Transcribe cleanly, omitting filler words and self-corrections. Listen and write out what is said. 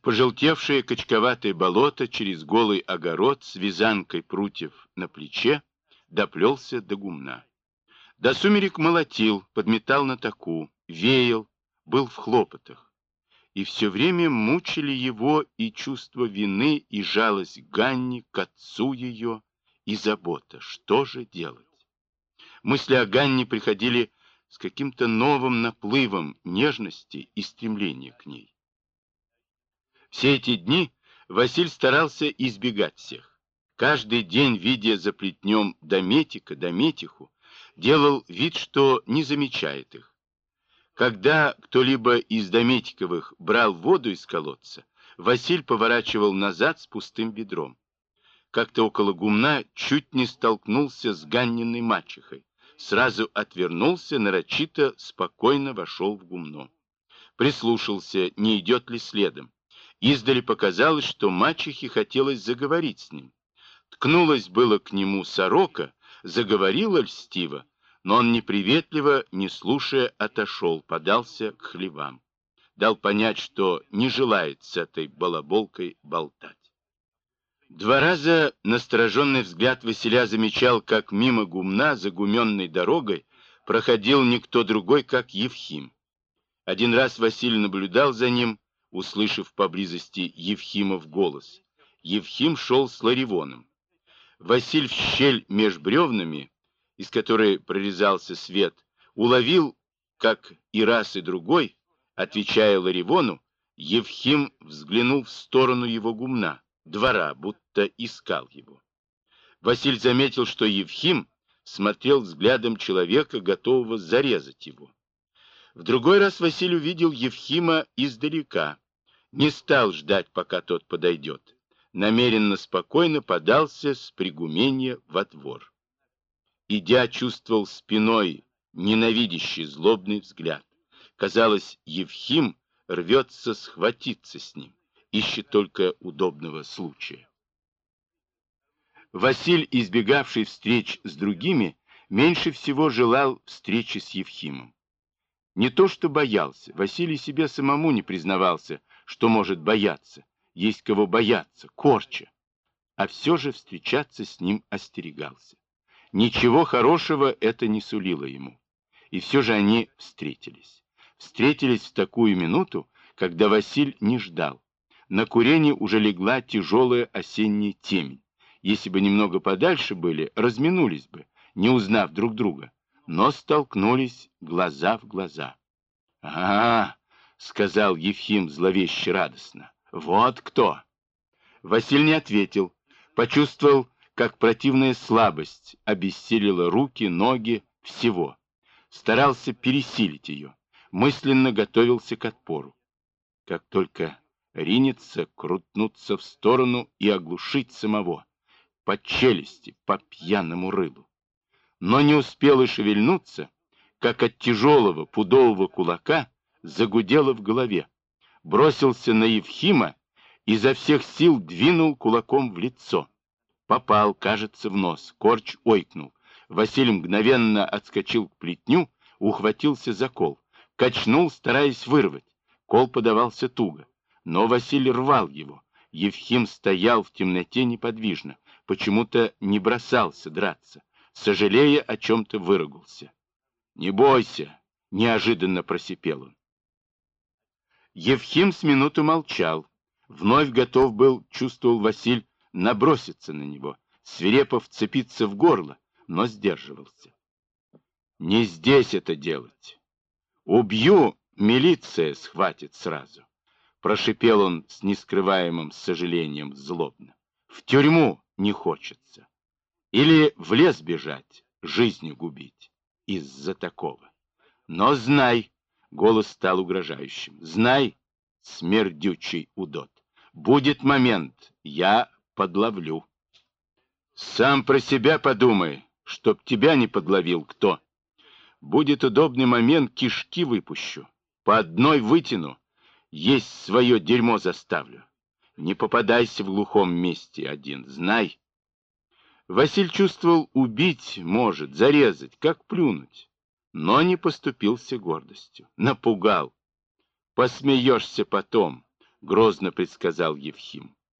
пожелтевшее качковатое болото через голый огород с вязанкой прутьев на плече доплелся до гумна. До сумерек молотил, подметал на таку, веял, был в хлопотах. И все время мучили его и чувство вины, и жалость к Ганне, к отцу ее, и забота. Что же делать? Мысли о Ганне приходили с каким-то новым наплывом нежности и стремления к ней. Все эти дни Василь старался избегать всех. Каждый день, видя за плетнем Дометиху, делал вид, что не замечает их. Когда кто-либо из Дометиковых брал воду из колодца, Василь поворачивал назад с пустым ведром. Как-то около гумна чуть не столкнулся с Ганниной мачехой. Сразу отвернулся, нарочито, спокойно вошел в гумно. Прислушался, не идет ли следом. Издали показалось, что мачехе хотелось заговорить с ним. Ткнулась было к нему сорока, заговорила льстиво, но он неприветливо, не слушая, отошел, подался к хлевам. Дал понять, что не желает с этой балаболкой болтать. Два раза настороженный взгляд Василя замечал, как мимо гумна, загуменной дорогой, проходил никто другой, как Евхим. Один раз Василий наблюдал за ним, услышав поблизости Евхимов голос. Евхим шел с Ларивоном. Василь в щель меж бревнами, из которой прорезался свет, уловил, как и раз, и другой, отвечая Ларивону, Евхим взглянул в сторону его гумна, двора, будто искал его. Василь заметил, что Евхим смотрел взглядом человека, готового зарезать его. В другой раз Василий увидел Евхима издалека, не стал ждать, пока тот подойдет. Намеренно спокойно подался с пригуменья во двор. Идя, чувствовал спиной ненавидящий злобный взгляд. Казалось, Евхим рвется схватиться с ним, ищет только удобного случая. Василь, избегавший встреч с другими, меньше всего желал встречи с Евхимом. Не то что боялся, Василий себе самому не признавался, что может бояться, есть кого бояться, Корча, а все же встречаться с ним остерегался. Ничего хорошего это не сулило ему. И все же они встретились. Встретились в такую минуту, когда Василь не ждал. На курене уже легла тяжелая осенняя темень. Если бы немного подальше были, разминулись бы, не узнав друг друга, но столкнулись глаза в глаза. Сказал Евхим зловеще радостно. «Вот кто!» Василий не ответил, почувствовал, как противная слабость обессилила руки, ноги, всего. Старался пересилить ее, мысленно готовился к отпору. Как только ринется, крутнуться в сторону и оглушить самого, по челюсти, по пьяному рылу. Но не успел и шевельнуться, как от тяжелого пудового кулака загудело в голове. Бросился на Евхима, изо всех сил двинул кулаком в лицо. Попал, кажется, в нос. Корч ойкнул. Василий мгновенно отскочил к плетню, ухватился за кол. Качнул, стараясь вырвать. Кол подавался туго. Но Василий рвал его. Евхим стоял в темноте неподвижно. Почему-то не бросался драться. Сожалея, о чем-то выругался. «Не бойся!» — неожиданно просипел он. Евхим с минуту молчал. Вновь готов был, чувствовал Василь, наброситься на него, свирепо вцепиться в горло, но сдерживался. «Не здесь это делать. Убью, милиция схватит сразу», — прошипел он с нескрываемым сожалением злобно. «В тюрьму не хочется. Или в лес бежать, жизнью губить из-за такого. Но знай», — голос стал угрожающим, — «знай, смердючий удот, будет момент, я подловлю. Сам про себя подумай, чтоб тебя не подловил кто. Будет удобный момент, кишки выпущу, по одной вытяну, есть свое дерьмо заставлю. Не попадайся в глухом месте один, знай». Василь чувствовал, убить может, зарезать, как плюнуть, но не поступился гордостью. Напугал. «Посмеешься потом. грозно предсказал Евхим.